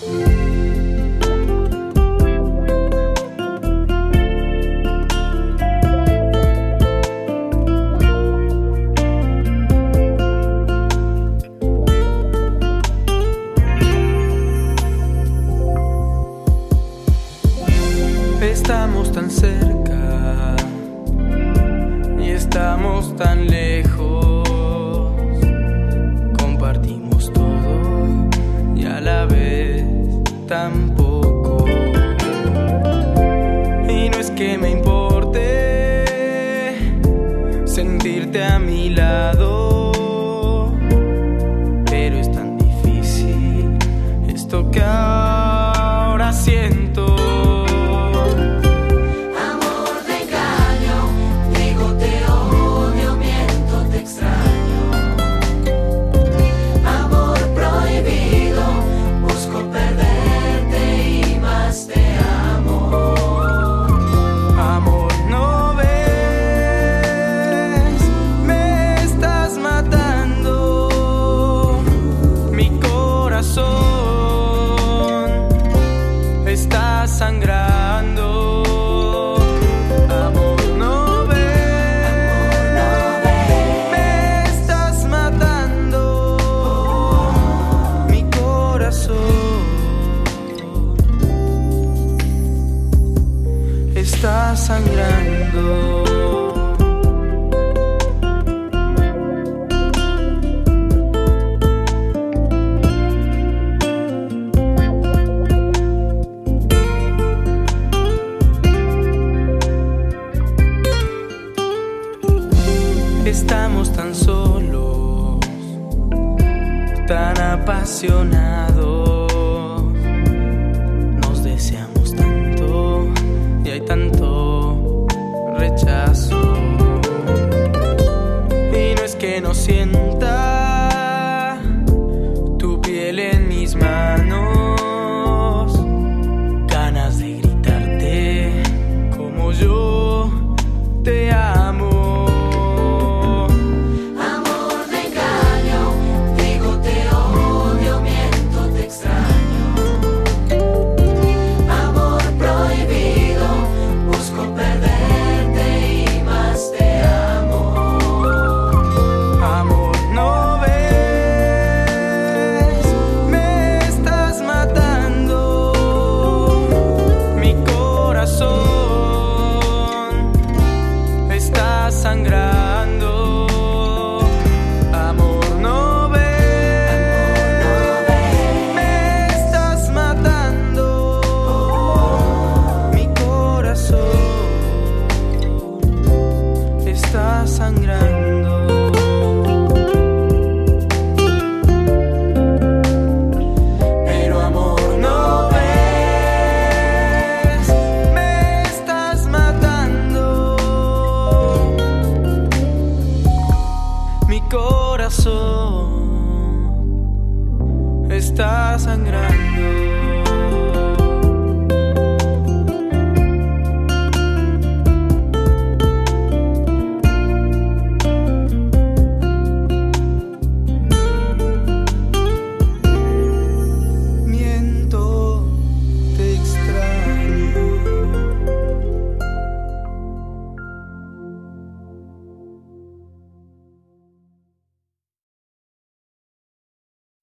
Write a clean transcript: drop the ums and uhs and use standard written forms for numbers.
Estamos tan cerca y estamos tan lejos. Compartimos todo y a la vez tan poco. Y no es que me importe sentirte a mi lado, pero es tan difícil esto que ahora siento. Está sangrando, amor, no ves, me estás matando, mi corazón está sangrando. Estamos tan solos, tan apasionados, nos deseamos tanto y hay tanto rechazo. Y no es que no sienta tu piel en mis manos, ganas de gritarte como yo te amo. Sangrando, amor, no ves, me estás matando, mi corazón está sangrando. Pero amor, no ves, me estás matando, mi corazón está sangrando.